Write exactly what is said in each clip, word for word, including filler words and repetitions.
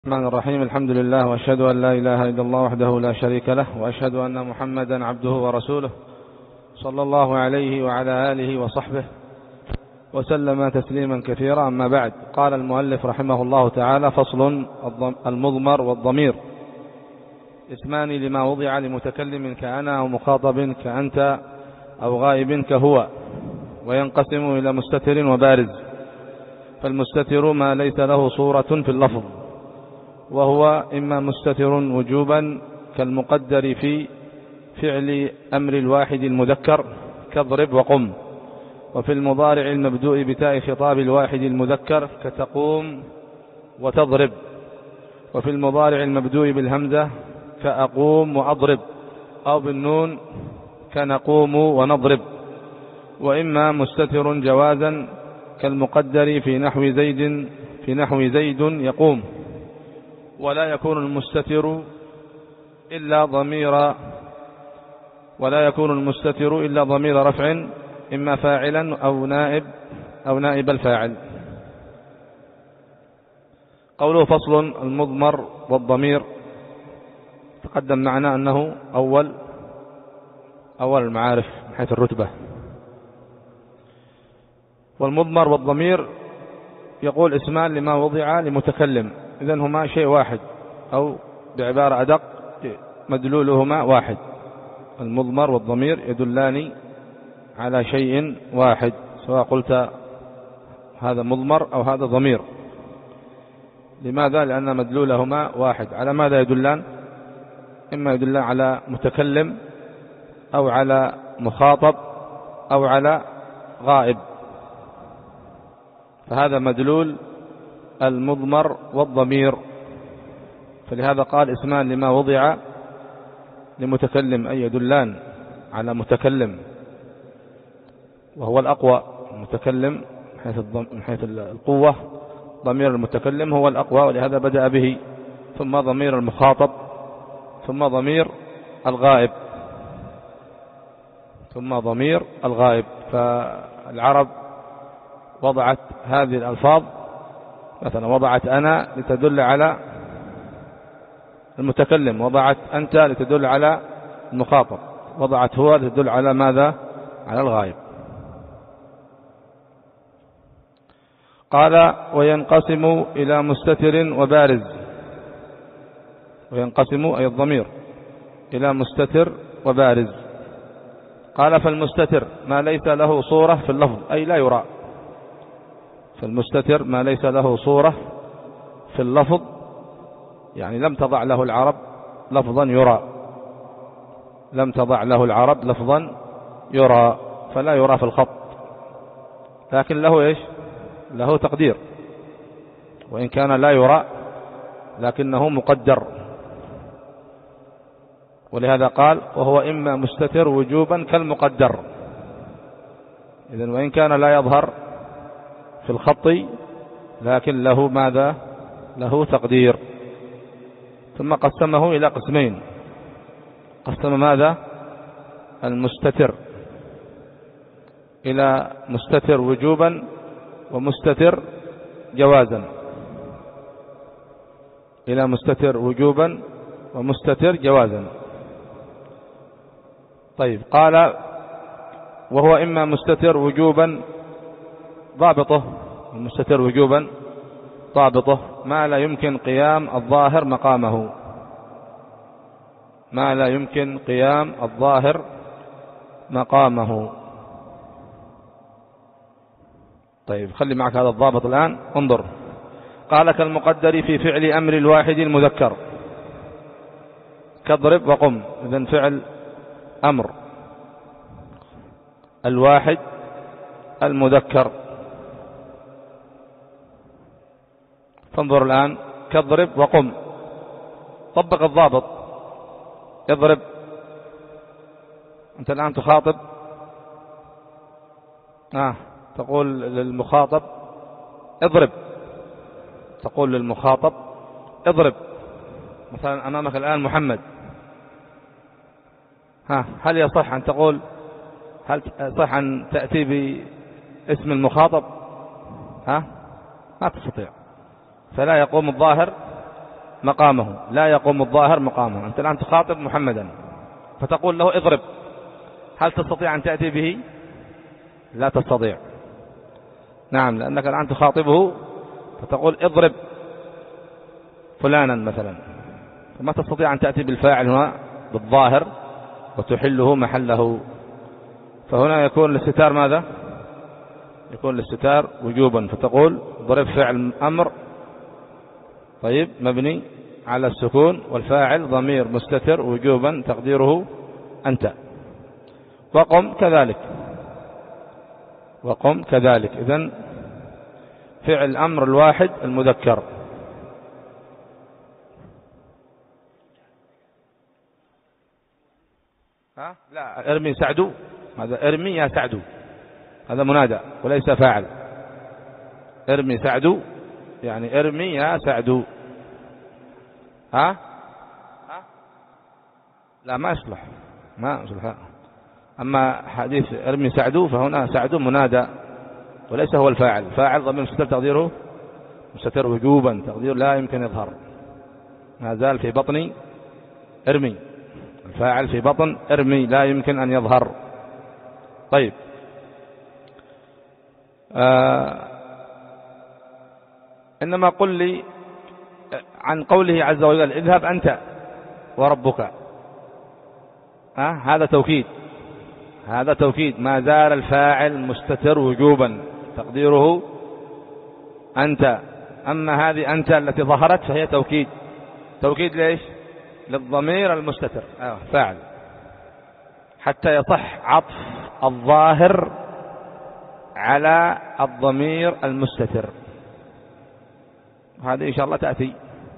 الرحمن الرحيم. الحمد لله، وأشهد أن لا إله إلا الله وحده لا شريك له، وأشهد أن محمدا عبده ورسوله صلى الله عليه وعلى آله وصحبه وسلم تسليما كثيرا. أما بعد، قال المؤلف رحمه الله تعالى: فصل: المضمر والضمير اسمان لما وضع لمتكلم كأنا، أو مخاطب كأنت، أو غائب كهو، وينقسم إلى مستتر وبارز. فالمستتر ما ليس له صورة في اللفظ، وهو إما مستتر وجوبا كالمقدر في فعل أمر الواحد المذكر كاضرب وقم، وفي المضارع المبدوء بتاء خطاب الواحد المذكر كتقوم وتضرب، وفي المضارع المبدوء بالهمزة كأقوم وأضرب، أو بالنون كنقوم ونضرب. وإما مستتر جوازا كالمقدر في نحو زيد في نحو زيد يقوم، ولا يكون المستتر إلا ضمير ولا يكون المستتر إلا ضمير رفع، إما فاعلا أو نائب أو نائب الفاعل. قوله: فصل: المضمر والضمير. تقدم معنا أنه أول أول المعارف من حيث الرتبة. والمضمر والضمير يقول اسمان لما وضع لمتكلم، إذن هما شيء واحد، أو بعبارة أدق مدلولهما واحد. المضمر والضمير يدلان على شيء واحد، سواء قلت هذا مضمر أو هذا ضمير. لماذا؟ لأن مدلولهما واحد. على ماذا يدلان؟ إما يدلان على متكلم، أو على مخاطب، أو على غائب. فهذا مدلول المضمر والضمير. فلهذا قال اسمان لما وضع لمتكلم، أي يدلان على متكلم، وهو الأقوى. المتكلم من حيث القوة، ضمير المتكلم هو الأقوى، ولهذا بدأ به، ثم ضمير المخاطب، ثم ضمير الغائب ثم ضمير الغائب. فالعرب وضعت هذه الألفاظ، مثلا وضعت أنا لتدل على المتكلم، وضعت أنت لتدل على المخاطب، وضعت هو لتدل على ماذا؟ على الغائب. قال: وينقسم إلى مستتر وبارز. وينقسم أي الضمير إلى مستتر وبارز. قال: فالمستتر ما ليس له صورة في اللفظ، أي لا يرى. فالمستتر ما ليس له صورة في اللفظ، يعني لم تضع له العرب لفظا يرى لم تضع له العرب لفظا يرى فلا يرى في الخط، لكن له إيش؟ له تقدير، وإن كان لا يرى لكنه مقدر. ولهذا قال: وهو إما مستتر وجوبا كالمقدر. إذن وإن كان لا يظهر في الخط، لكن له ماذا؟ له تقدير. ثم قسمه إلى قسمين. قسم ماذا؟ المستتر إلى مستتر وجوبا ومستتر جوازا. إلى مستتر وجوبا ومستتر جوازا. طيب، قال: وهو إما مستتر وجوبا، ضابطه المستتر وجوبا ضابطه ما لا يمكن قيام الظاهر مقامه ما لا يمكن قيام الظاهر مقامه. طيب، خلي معك هذا الضابط الآن، انظر. قال: كالمقدر في فعل أمر الواحد المذكر كاضرب وقم. إذن فعل أمر الواحد المذكر. فانظر الآن: كاضرب وقم. طبق الضابط. اضرب، أنت الآن تخاطب، آه. تقول للمخاطب اضرب. تقول للمخاطب اضرب. مثلا أمامك الآن محمد، ها هل يصح أن تقول هل يصح أن تأتي باسم المخاطب؟ ها ما تستطيع. فلا يقوم الظاهر مقامه، لا يقوم الظاهر مقامه. أنت الآن تخاطب محمدا فتقول له اضرب، هل تستطيع أن تأتي به؟ لا تستطيع. نعم، لأنك الآن تخاطبه فتقول اضرب فلانا مثلا، فما تستطيع أن تأتي بالفاعل هنا بالظاهر وتحله محله. فهنا يكون الاستتار ماذا؟ يكون الاستتار وجوبا، فتقول ضرب فعل أمر طيب مبني على السكون، والفاعل ضمير مستتر وجوبا تقديره أنت. وقم كذلك، وقم كذلك. إذن فعل أمر الواحد المذكر. ها؟ لا، ارمي سعدو، هذا ارمي يا سعدو، هذا منادى وليس فاعل. ارمي سعدو يعني ارمي يا سعدو. ها؟ ها؟ لا، ما يصلح، ما يصلح. أما حديث ارمي سعدو فهنا سعدو منادى وليس هو الفاعل. فاعل ضمير مستتر تقديره مستتر وجوبا، تقدير لا يمكن يظهر، ما زال في بطن ارمي. الفاعل في بطن ارمي لا يمكن أن يظهر. طيب، آه إنما قل لي عن قوله عز وجل اذهب أنت وربك. آه هذا توكيد، هذا توكيد، ما زال الفاعل مستتر وجوبا تقديره أنت. أما هذه أنت التي ظهرت فهي توكيد. توكيد ليش؟ للضمير المستتر آه فاعل، حتى يصح عطف الظاهر على الضمير المستتر. هذه إن شاء الله تأتي،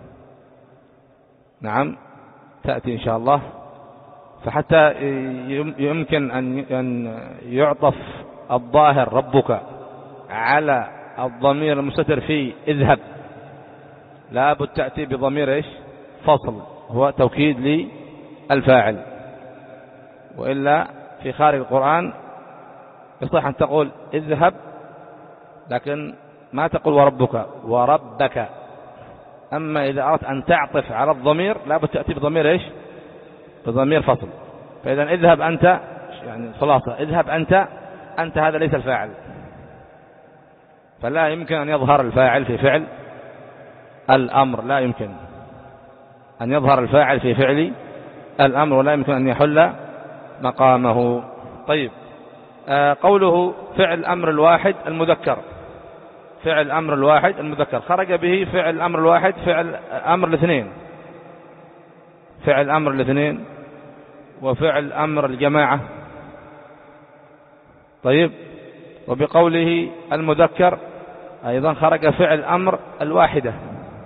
نعم تأتي إن شاء الله. فحتى يمكن أن يعطف الظاهر ربك على الضمير المستتر في اذهب، لا بد تأتي بضمير إيش؟ فصل، هو توكيد للفاعل. وإلا في خارج القرآن يصح أن تقول اذهب، لكن ما تقول وربك وربك. أما إذا أردت أن تعطف على الضمير لا بد تأتي بضمير إيش؟ بضمير فصل. فإذا اذهب أنت، يعني خلاصة اذهب أنت، أنت هذا ليس الفاعل، فلا يمكن أن يظهر الفاعل في فعل الأمر، لا يمكن أن يظهر الفاعل في فعل الأمر، ولا يمكن أن يحل مقامه. طيب، آه قوله فعل أمر الواحد المذكر، فعل أمر الواحد المذكر خرج به فعل أمر الواحد فعل أمر الاثنين، فعل أمر الاثنين وفعل أمر الجماعة. طيب، وبقوله المذكر أيضا خرج فعل أمر الواحدة،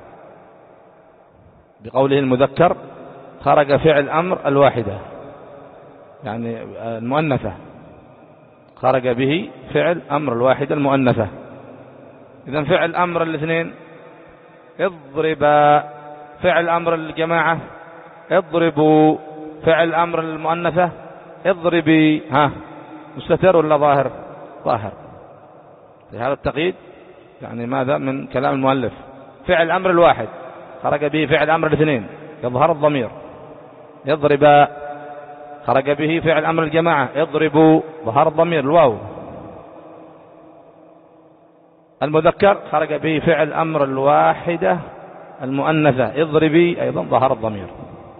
بقوله المذكر خرج فعل أمر الواحدة يعني المؤنثة، خرج به فعل أمر الواحدة المؤنثة. إذن فعل أمر الاثنين اضربا، فعل أمر الجماعة اضربوا، فعل أمر المؤنثة اضربي. ها، مستتر ولا ظاهر؟ ظاهر. هذا التقييد يعني ماذا؟ من كلام المؤلف. فعل أمر الواحد خرج به فعل أمر الاثنين يظهر الضمير يضربا، خرج به فعل أمر الجماعة يضربوا ظهر الضمير الواو. المذكر خرج به فعل أمر الواحدة المؤنثة اضربي، أيضا ظهر الضمير،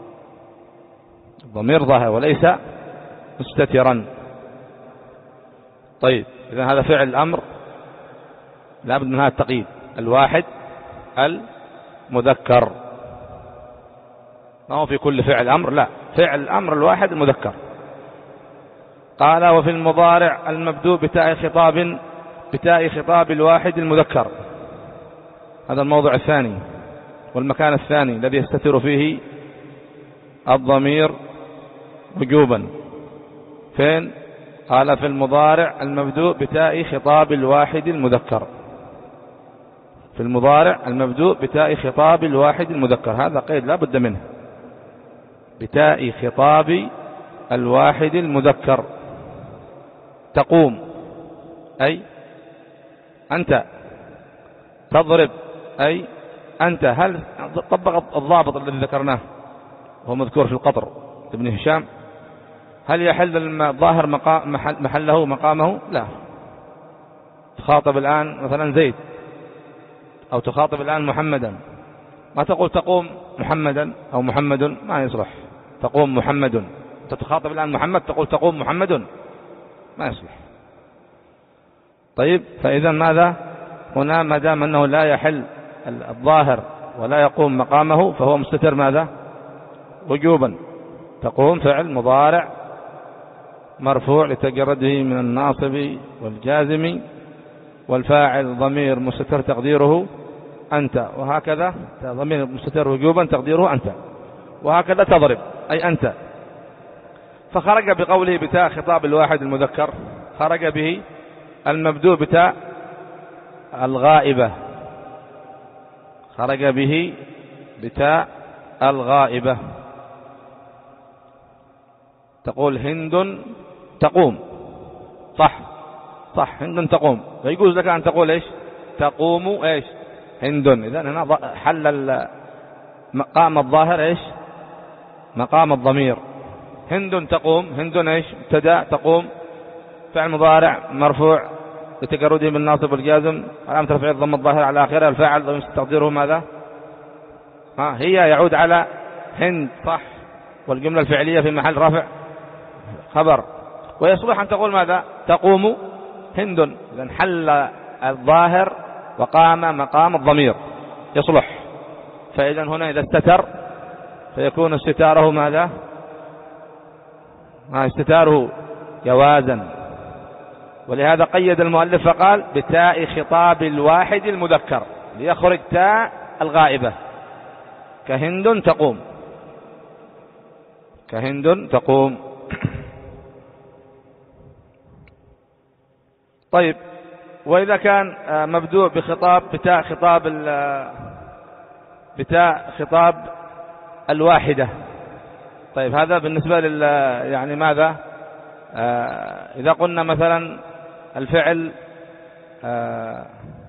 الضمير ظاهر وليس مستترا. طيب، إذا هذا فعل الأمر لا بد من هذا التقييد، الواحد المذكر، ما هو في كل فعل أمر، لا، فعل الأمر الواحد المذكر. قال وفي المضارع المبدوء بتاء خطاب، بتاء خطاب الواحد المذكر. هذا الموضع الثاني والمكان الثاني الذي يستتر فيه الضمير وجوبا. فين؟ قال في المضارع المبدوء بتاء خطاب الواحد المذكر، في المضارع المبدوء بتاء خطاب الواحد المذكر، هذا قيد لا بد منه، بتاء خطاب الواحد المذكر. تقوم أي أنت، تضرب أي أنت، هل طبق الضابط الذي ذكرناه وهو مذكور في القطر ابن هشام؟ هل يحل الظاهر محله مقامه؟ لا. تخاطب الآن مثلا زيد أو تخاطب الآن محمدا، ما تقول تقوم محمدا أو محمد، ما يصلح. تقوم محمد، تتخاطب الآن محمد تقول تقوم محمد، ما يصلح. طيب، فإذا ماذا هنا؟ ما دام أنه لا يحل الظاهر ولا يقوم مقامه فهو مستتر ماذا؟ وجوبا. تقوم فعل مضارع مرفوع لتجرده من الناصب والجازم، والفاعل ضمير مستتر تقديره أنت، وهكذا ضمير مستتر وجوبا تقديره أنت، وهكذا تضرب أي أنت. فخرج بقوله بتاء خطاب الواحد المذكر، خرج به المبدوء بتاء الغائبة، خرج به بتاء الغائبة. تقول هند تقوم، صح صح، هند تقوم، فيجوز لك أن تقول إيش؟ تقوم إيش؟ هند. إذن هنا حل مقام الظاهر إيش؟ مقام الضمير. هند تقوم، هند إيش؟ ابتداء، تقوم فعل مضارع مرفوع لتجرده من الناصب والجازم، علامة رفعه الضم الظاهر على آخره، الفاعل ضمير تقديره ماذا؟ ها هي يعود على هند، صح، والجملة الفعلية في محل رفع خبر. ويصلح أن تقول ماذا؟ تقوم هند. إذن حل الظاهر وقام مقام الضمير، يصلح. فإذا هنا إذا استتر فيكون استتاره ماذا؟ ما استتاره جوازا. ولهذا قيد المؤلف فقال بتاء خطاب الواحد المذكر ليخرج تاء الغائبة، كهند تقوم، كهند تقوم. طيب، وإذا كان مبدوء بخطاب بتاء خطاب بتاء خطاب الواحدة، طيب هذا بالنسبة لل يعني ماذا؟ آه إذا قلنا مثلا الفعل آه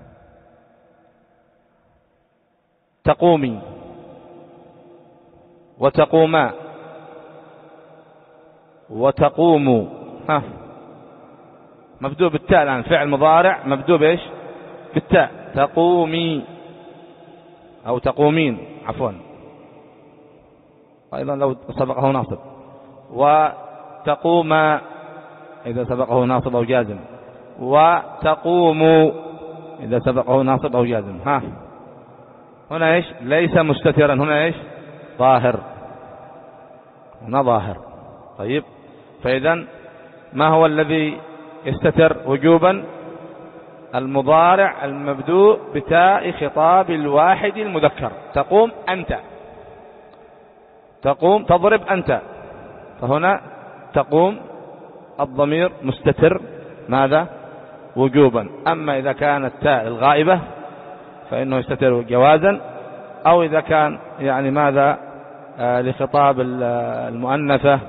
تقومي وتقوما وتقوموا، ها مبدوء بالتاء الآن، فعل مضارع مبدوء بإيش؟ بالتاء، تقومي أو تقومين عفوا، أيضا لو سبقه ناصب، وتقوم إذا سبقه ناصب أو جازم، وتقوموا إذا سبقه ناصب أو جازم. ها هنا إيش؟ ليس مستترا، هنا إيش؟ ظاهر، هنا ظاهر. طيب، فإذا ما هو الذي يستتر وجوبا؟ المضارع المبدوء بتاء خطاب الواحد المذكر. تقوم أنت، تقوم تضرب أنت، فهنا تقوم الضمير مستتر ماذا؟ وجوبا. أما إذا كانت تاء الغائبة فإنه يستتر جوازا، أو إذا كان يعني ماذا آه لخطاب المؤنثة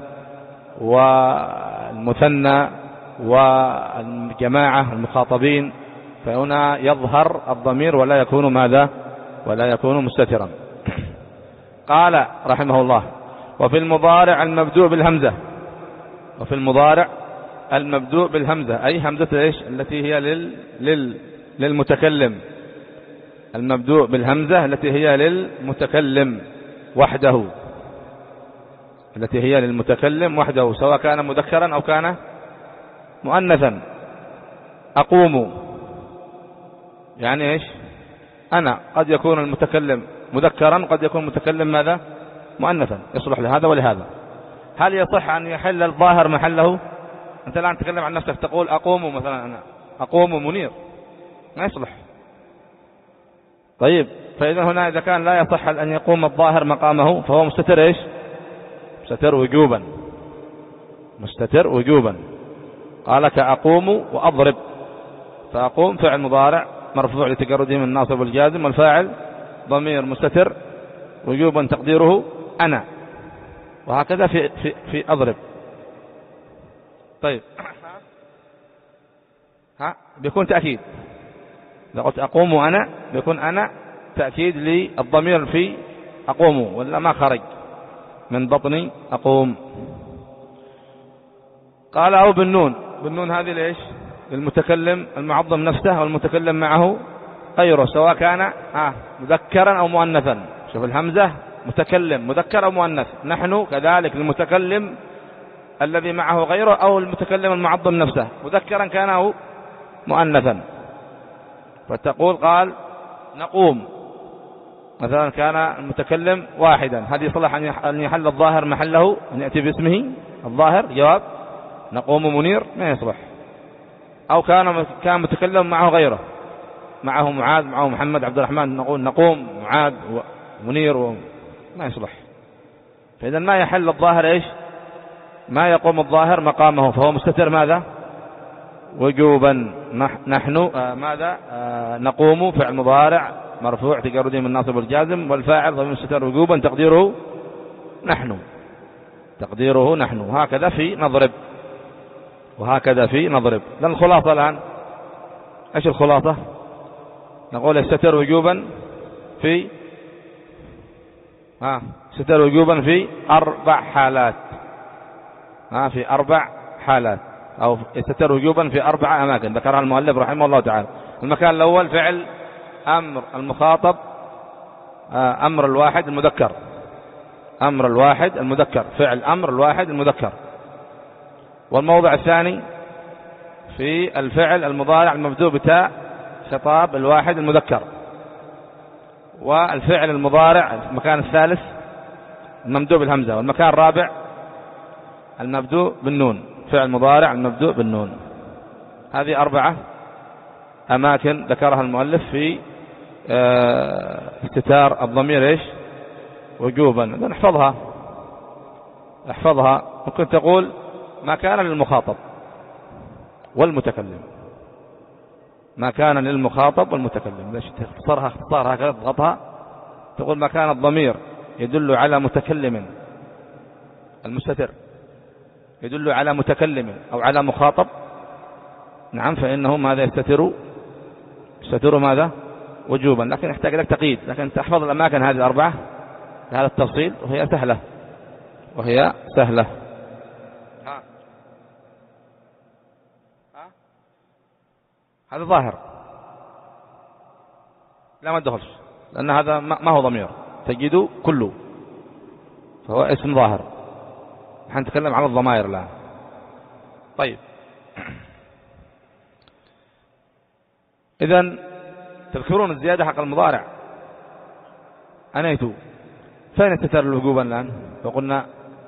والمثنى والجماعة المخاطبين فهنا يظهر الضمير ولا يكون ماذا؟ ولا يكون مستترا. قال رحمه الله وفي المضارع المبدوء بالهمزة، وفي المضارع المبدوء بالهمزة أي همزة إيش؟ التي هي لل... لل... للمتكلم، المبدوء بالهمزة التي هي للمتكلم وحده، التي هي للمتكلم وحده سواء كان مذكرا أو كان مؤنثا. أقوم يعني إيش؟ أنا، قد يكون المتكلم مذكرا قد يكون المتكلم ماذا؟ مؤنثا، يصلح لهذا ولهذا. هل يصح أن يحل الظاهر محله؟ أنت الآن تتكلم عن نفسك تقول أقوم مثلا، أنا أقوم منير، ما يصلح. طيب، فإذا هنا إذا كان لا يصح أن يقوم الظاهر مقامه فهو مستتر إيش؟ مستتر وجوبا، مستتر وجوبا. قال كأقوم وأضرب، فأقوم فعل مضارع مرفوع لتجرده من الناصب والجازم، والفاعل ضمير مستتر وجوبا تقديره أنا، وهكذا في في في أضرب. طيب، ها بيكون تأكيد. إذا قلت أقوم أنا بيكون أنا تأكيد للضمير في أقوم، ولا ما خرج من بطني أقوم. قال أو بالنون. بالنون هذه ليش؟ للمتكلم المعظم نفسه والمتكلم معه غيره، سواء كان آه مذكرا أو مؤنثا. شوف الهمزة متكلم مذكر أو مؤنث. نحن كذلك المتكلم الذي معه غيره أو المتكلم المعظم نفسه مذكرا كان أو مؤنثا. فتقول قال نقوم مثلا كان المتكلم واحدا، هذه صلح أن يحل الظاهر محله، أن يأتي باسمه الظاهر. جواب نقوم منير ما يصلح. أو كان كان متكلم معه غيره، معه معاذ معه محمد عبد الرحمن، نقول نقوم معاذ ومنير و... ما يصلح. فإذا ما يحل الظاهر إيش؟ ما يقوم الظاهر مقامه، فهو مستتر ماذا؟ وجوبا. نحن آه ماذا؟ آه نقوم فعل مضارع مرفوع تجرده من الناصب والجازم، والفاعل ضمير مستتر وجوبا تقديره نحن، تقديره نحن. وهكذا في نضرب، وهكذا في نضرب. لأن الخلاصة الآن ايش الخلاصة؟ نقول يستتر وجوبا في ها يستتر وجوبا في أربع حالات، ها في أربع حالات، أو يستتر وجوبا في أربع أماكن ذكرها المؤلف رحمه الله تعالى. المكان الأول فعل أمر المخاطب، أمر الواحد المذكر، أمر الواحد المذكر، فعل أمر الواحد المذكر. والموضع الثاني في الفعل المضارع المبدوء بتاء خطاب الواحد المذكر. والفعل المضارع المكان الثالث الممدوء بالهمزة. والمكان الرابع المبدوء بالنون، فعل مضارع المبدوء بالنون. هذه أربعة أماكن ذكرها المؤلف في استتار الضمير إيش؟ وجوبا. نحفظها احفظها. ممكن تقول ما كان للمخاطب والمتكلم، ما كان للمخاطب والمتكلم. ليش تختصرها اختصارها هكذا تضغطها؟ تقول ما كان الضمير يدل على متكلم المستتر، يدل على متكلم أو على مخاطب، نعم، فإنه ماذا يستتر؟ يستتر ماذا؟ وجوبا. لكن يحتاج لك تقييد، لكن تحفظ الأماكن هذه الأربعة بهذا التفصيل، وهي سهلة، وهي سهلة. ها. ها. هذا ظاهر، لا ما تدخلش، لأن هذا ما هو ضمير، تجده كله، فهو اسم ظاهر. نحن نتكلم عن الضمائر الآن. طيب، إذن تذكرون الزيادة حق المضارع أنيتوا فين استتر الوجوبا الآن؟ فقلنا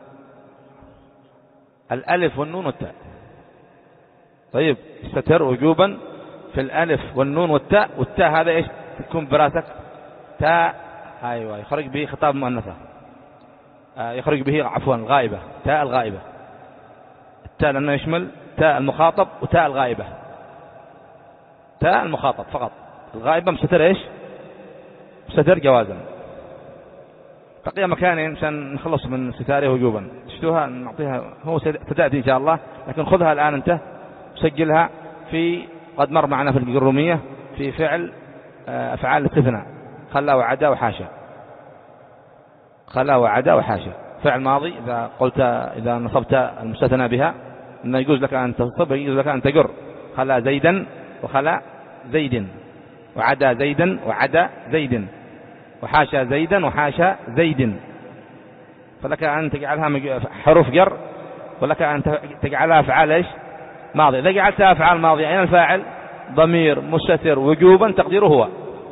الألف والنون والتاء. طيب، استتر وجوبا في الألف والنون والتاء. والتاء هذا إيش تكون براسك؟ تاء، أيوة، يخرج به خطاب مؤنثة، آه يخرج به عفوا الغائبة، تاء الغائبة. التاء لأنه يشمل تاء المخاطب وتاء الغائبة. تاء المخاطب فقط، الغائبة مستتر إيش؟ مستتر جوازا. بقي مكانين عشان نخلص من ستاره وجوبا. تشتوها نعطيها، هو ستأتي إن شاء الله، لكن خذها الآن أنت سجلها في، قد مر معنا في الجرومية في فعل أفعال الاستثناء، خلا وعدا وحاشا. خلا وعدا وحاشا فعل ماضي، إذا قلت إذا نصبت المستثنى بها إنه يجوز لك أن تصب، يجوز لك أن تجر. خلا زيدا وخلا زيد، وعدا زيدا وعدا زيد، وحاشا زيدا وحاشا زيد. فلك أن تجعلها حروف جر، ولك أن تجعلها أفعال إيش؟ ماضي. إذا جعلتها أفعال ماضي، أين الفاعل؟ ضمير مستتر وجوبا تقديره هو،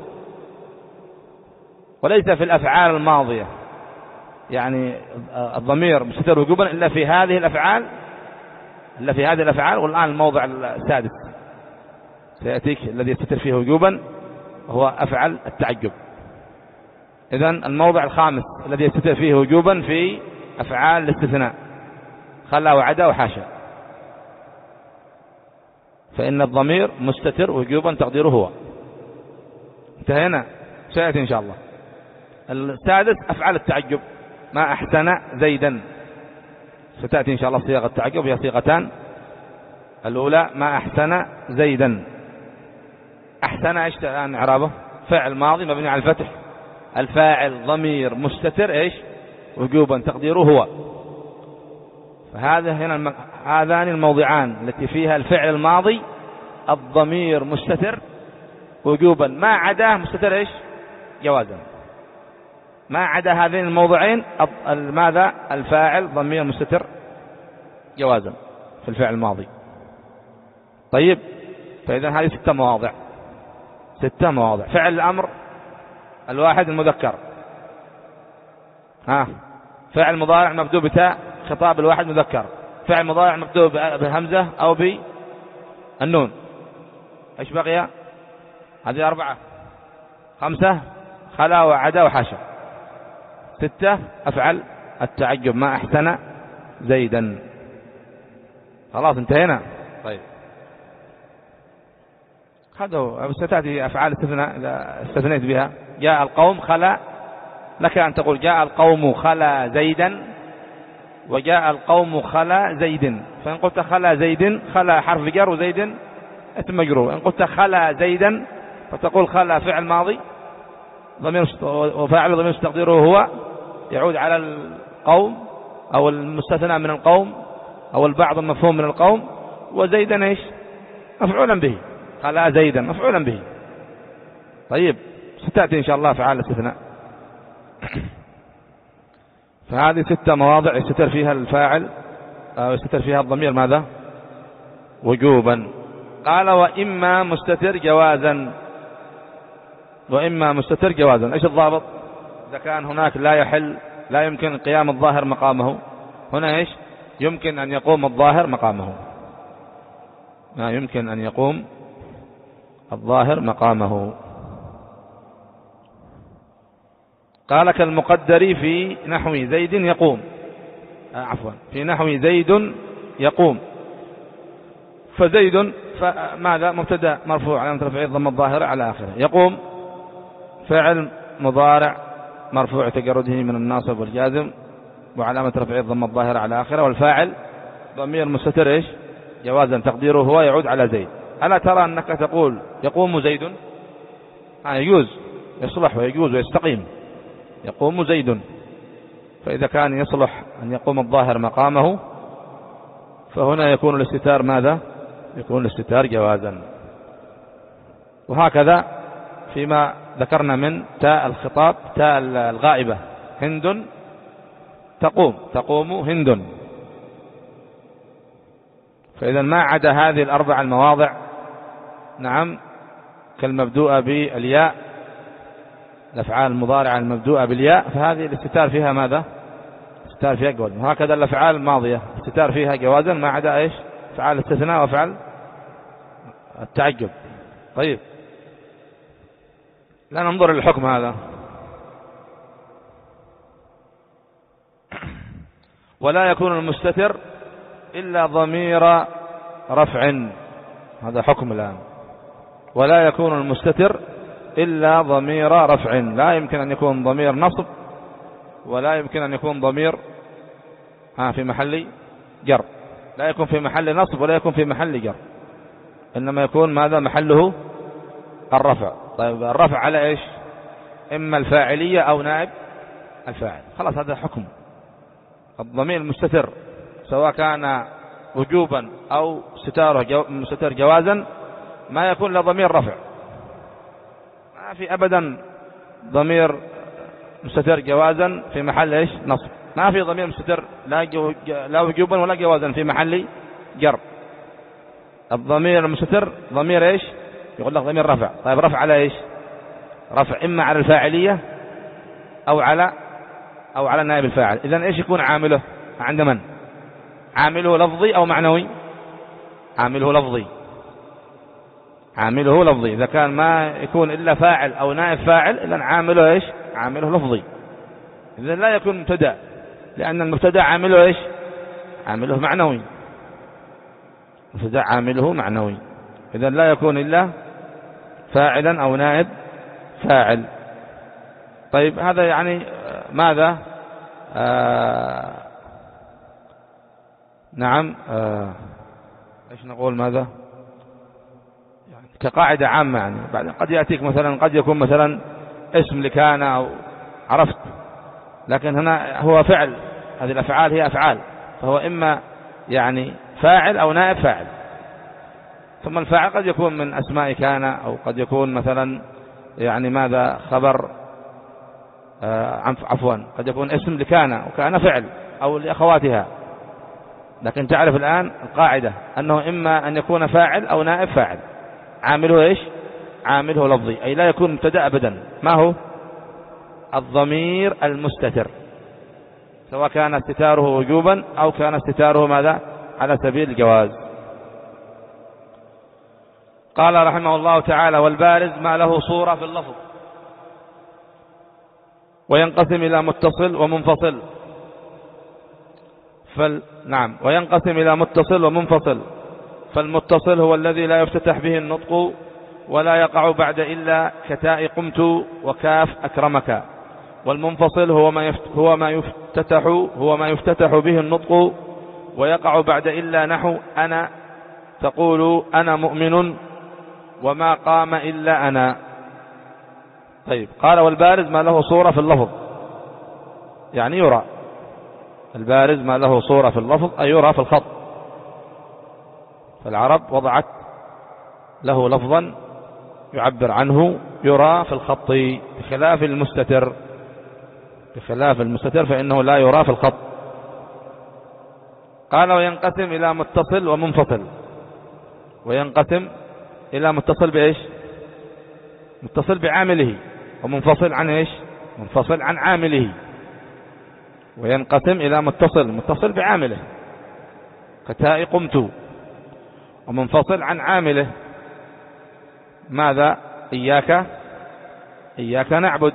وليس في الأفعال الماضية. يعني الضمير مستتر وجوبا إلا في هذه الأفعال، إلا في هذه الأفعال. والآن الموضع السادس سيأتيك الذي يستتر فيه وجوبا هو أفعل التعجب. إذن الموضع الخامس الذي يستتر فيه وجوبا في أفعال الاستثناء، خلا وعدا وحاشا. فإن الضمير مستتر وجوبا تقديره هو. انتهينا، سيأتي إن شاء الله. السادس أفعال التعجب، ما أحسن زيدا. ستأتي إن شاء الله صيغة التعجب، هي صيغتان. الأولى ما أحسن زيدا. أحسن إيش الآن إعرابه؟ فعل ماضي مبني على الفتح، الفاعل ضمير مستتر إيش وجوبا تقديره هو. فهذا هنا الم... هذان الموضعان التي فيها الفعل الماضي الضمير مستتر وجوبا، ما عداه مستتر إيش جوازا. ما عدا هذين الموضعين ماذا الفاعل ضمير مستتر جوازا في الفعل الماضي. طيب، فإذا هذه ستة مواضع، ستة مواضع. فعل الأمر الواحد المذكر، ها فعل مضارع مبدوء بتاء خطاب الواحد مذكر، فعل مضارع مبدوء بهمزة أو بالنون. ايش بقي؟ هذه أربعة. خمسة خلا وعدا وحاشا. ستة أفعل التعجب ما أحسن زيدا. خلاص انتهينا. طيب هذا ستأتي أفعال استثناء إذا استثنيت بها. جاء القوم خلا، لك أن تقول جاء القوم خلا زيدا وجاء القوم خلا زيد. فإن قلت خلا زيد خلا حرف جر وزيد اسم مجرور. إن قلت خلا زيدا فتقول خلا فعل ماضي ضمير وفاعل ضمير تقديره هو يعود على القوم أو المستثنى من القوم أو البعض المفهوم من القوم، وزيدا ايش مفعولا به، خلا زيدا مفعولا به. طيب ستأتي إن شاء الله أفعال الاستثناء. فهذه ستة مواضع يستتر فيها الفاعل أو يستتر فيها الضمير ماذا وجوبا. قال وإما مستتر جوازا، وإما مستتر جوازا. ايش الضابط؟ إذا كان هناك لا يحل لا يمكن قيام الظاهر مقامه، هنا ايش يمكن أن يقوم الظاهر مقامه، ما يمكن أن يقوم الظاهر مقامه. قال كالمقدر في نحو زيد يقوم، آه عفوا في نحو زيد يقوم. فزيد فماذا مبتدا مرفوع علامة رفعه الضم الظاهرة على آخره. يقوم فعل مضارع مرفوع تجرده من الناصب والجازم وعلامة رفعه الضم الظاهرة على آخره، والفاعل ضمير مستتر ايش جوازا تقديره هو يعود على زيد. ألا ترى أنك تقول يقوم زيد؟ آه يجوز، يصلح ويجوز ويستقيم. يقوم زيد، فإذا كان يصلح أن يقوم الظاهر مقامه فهنا يكون الاستتار ماذا؟ يكون الاستتار جوازا. وهكذا فيما ذكرنا من تاء الخطاب تاء الغائبة هند تقوم، تقوم هند. فإذا ما عدا هذه الأربع المواضع نعم كالمبدوءة بالياء الأفعال المضارعة المبدوءة بالياء فهذه الاستتار فيها ماذا؟ استتار فيها جواز. وهكذا الأفعال الماضية استتار فيها جوازا ما عدا ايش؟ أفعال الاستثناء وأفعال التعجب. طيب لا ننظر للحكم هذا. ولا يكون المستتر إلا ضمير رفع، هذا حكم الآن. ولا يكون المستتر إلا ضمير رفع، لا يمكن أن يكون ضمير نصب ولا يمكن أن يكون ضمير ها في محل جر، لا يكون في محل نصب ولا يكون في محل جر، إنما يكون ماذا محله الرفع. طيب الرفع على إيش؟ إما الفاعلية أو نائب الفاعل. خلاص هذا حكم الضمير المستتر سواء كان وجوبا أو ستاره جو مستتر جوازا ما يكون لضمير رفع. ما في أبدا ضمير مستتر جوازا في محل إيش نصب، ما في ضمير مستتر لا, جو لا وجوبا ولا جوازا في محل جر. الضمير المستتر ضمير إيش؟ يقول لك ضمير رفع. طيب رفع على إيش؟ رفع إما على الفاعلية أو على أو على نائب الفاعل. إذن إيش يكون عامله عند من؟ عامله لفظي أو معنوي؟ عامله لفظي، عامله لفظي. إذا كان ما يكون إلا فاعل أو نائب فاعل إذن عامله إيش؟ عامله لفظي. إذن لا يكون مبتدا، لأن المبتدا عامله إيش؟ عامله معنوي. المبتدا عامله معنوي، إذن لا يكون إلا فاعلا أو نائب فاعل. طيب هذا يعني ماذا؟ آه نعم آه ايش نقول ماذا؟ يعني كقاعدة عامة يعني. بعد قد يأتيك مثلا قد يكون مثلا اسم لكان أو عرفت، لكن هنا هو فعل، هذه الأفعال هي أفعال، فهو إما يعني فاعل أو نائب فاعل. ثم الفاعل قد يكون من أسماء كان، أو قد يكون مثلا يعني ماذا خبر آه عفوا قد يكون اسم لكان وكان فعل أو لأخواتها. لكن تعرف الآن القاعدة أنه إما أن يكون فاعل أو نائب فاعل، عامله إيش؟ عامله لفظي، أي لا يكون مبتدأ أبدا. ما هو؟ الضمير المستتر، سواء كان استتاره وجوبا أو كان استتاره ماذا؟ على سبيل الجواز. قال رحمه الله تعالى: والبارز ما له صورة في اللفظ، وينقسم إلى متصل ومنفصل. فال... نعم وينقسم إلى متصل ومنفصل. فالمتصل هو الذي لا يفتتح به النطق ولا يقع بعد إلا كتاء قمت وكاف أكرمك. والمنفصل هو ما هو ما يفتتح هو ما يفتتح به النطق ويقع بعد إلا نحو أنا، تقول أنا مؤمن وما قام إلا أنا. طيب، قال: والبارز ما له صورة في اللفظ، يعني يرى. البارز ما له صورة في اللفظ أي يرى في الخط. فالعرب وضعت له لفظا يعبر عنه يرى في الخط، بخلاف المستتر بخلاف المستتر فإنه لا يرى في الخط. قال: وينقسم إلى متصل ومنفصل. وينقسم إلى متصل بإيش؟ متصل بعامله، ومنفصل عن إيش؟ منفصل عن عامله. وينقسم إلى متصل متصل بعامله كتاء قمت، ومنفصل عن عامله ماذا؟ إياك إياك نعبد.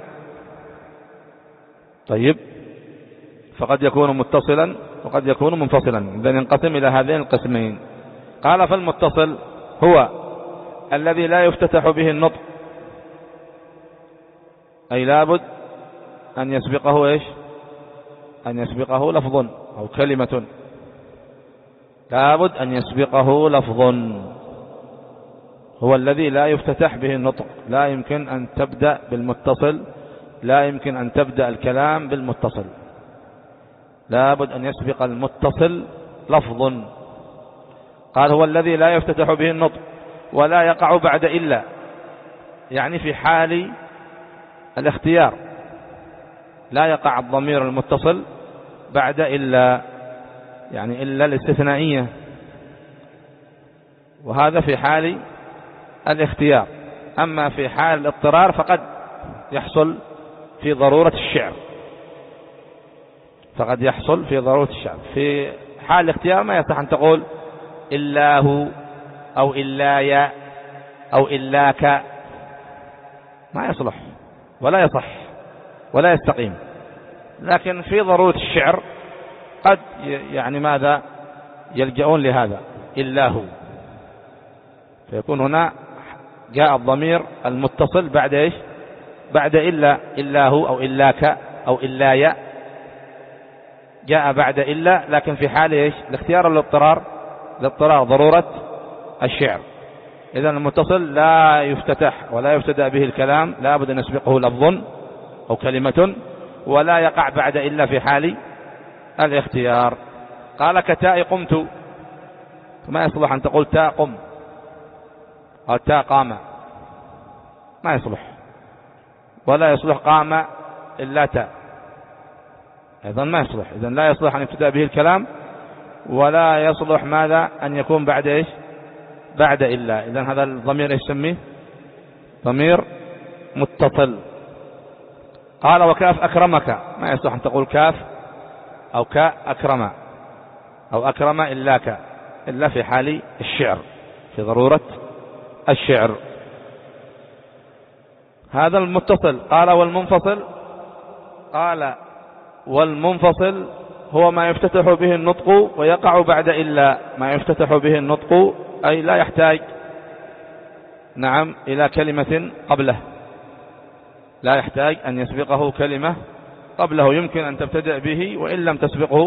طيب، فقد يكون متصلا وقد يكون منفصلا، إذن ينقسم إلى هذين القسمين. قال: فالمتصل هو الذي لا يفتتح به النطق، أي لابد أن يسبقه إيش؟ أن يسبقه لفظ أو كلمة، لابد أن يسبقه لفظ. هو الذي لا يفتتح به النطق، لا يمكن أن تبدأ بالمتصل، لا يمكن أن تبدأ الكلام بالمتصل، لابد أن يسبق المتصل لفظ. قال: هو الذي لا يفتتح به النطق ولا يقع بعد إلا، يعني في حال الاختيار لا يقع الضمير المتصل بعد إلا، يعني إلا الاستثنائية، وهذا في حال الاختيار. أما في حال الاضطرار فقد يحصل في ضرورة الشعر فقد يحصل في ضرورة الشعر. في حال الاختيار ما يصح أن تقول إلا هو أو إلا يا أو إلاك، ما يصلح ولا يصح ولا يستقيم. لكن في ضرورة الشعر قد يعني ماذا يلجؤون لهذا، إلا هو، فيكون هنا جاء الضمير المتصل بعد إيش؟ بعد إلا، إلا هو أو إلاك أو إلا يا، جاء بعد إلا، لكن في حال إيش؟ الاختيار والاضطرار، الاضطرار ضرورة الشعر. إذن المتصل لا يفتتح ولا يبتدأ به الكلام، لا بد أن يسبقه لفظ أو كلمة، ولا يقع بعد إلا في حال الاختيار. قال: كتاء قمت، ما يصلح أن تقول تاء قم أو تاء قام، ما يصلح، ولا يصلح قام إلا تاء، أيضا ما يصلح. إذن لا يصلح أن يبتدأ به الكلام، ولا يصلح ماذا؟ أن يكون بعد إيش؟ بعد إلا. إذن هذا الضمير إيش سميه؟ ضمير متصل. قال: وكاف أكرمك، ما يصلح أن تقول كاف أو كاء أكرم أو أكرم إلاك، إلا في حال الشعر، في ضرورة الشعر. هذا المتصل. قال: والمنفصل، قال: والمنفصل هو ما يفتتح به النطق ويقع بعد إلا. ما يفتتح به النطق أي لا يحتاج نعم إلى كلمة قبله، لا يحتاج أن يسبقه كلمة قبله، يمكن أن تبتدأ به وإن لم تسبقه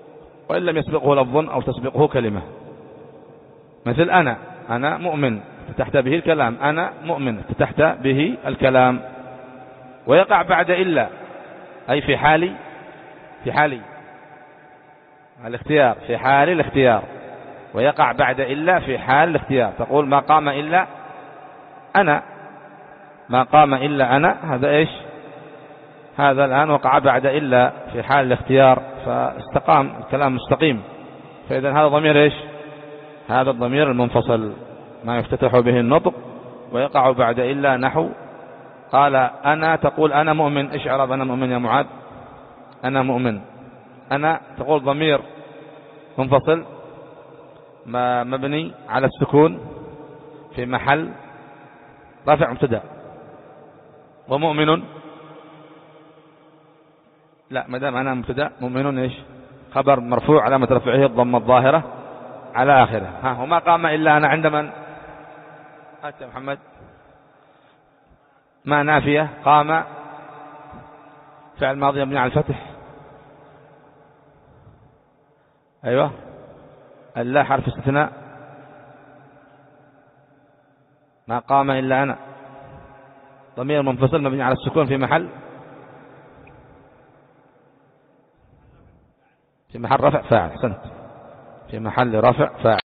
وإن لم يسبقه لفظ أو تسبقه كلمة. مثل أنا أنا مؤمن، افتتحت به الكلام، أنا مؤمن افتتحت به الكلام. ويقع بعد إلا أي في حال في حال الاختيار، في حال الاختيار. ويقع بعد إلا في حال الاختيار، تقول ما قام إلا أنا، ما قام إلا أنا، هذا إيش؟ هذا الآن وقع بعد إلا في حال الاختيار، فاستقام الكلام مستقيم. فإذا هذا ضمير إيش؟ هذا الضمير المنفصل ما يفتتح به النطق ويقع بعد إلا. نحو قال أنا، تقول أنا مؤمن. إيش إعراب أنا مؤمن يا معاذ؟ أنا مؤمن، أنا تقول ضمير منفصل ما مبني على السكون في محل رفع مبتدا. ومؤمن لا، ما دام أنا مبتدا، مؤمن إيش؟ خبر مرفوع علامة رفعه الضمة الظاهرة على آخره. ها، وما قام إلا أنا عند من؟ هات يا محمد. ما نافية، قام فعل ماضي مبني على الفتح. أيوة، اللا حرف استثناء. ما قام إلا أنا ضمير منفصل مبني على السكون في محل في محل رفع فاعل. أحسنت، في محل رفع فاعل.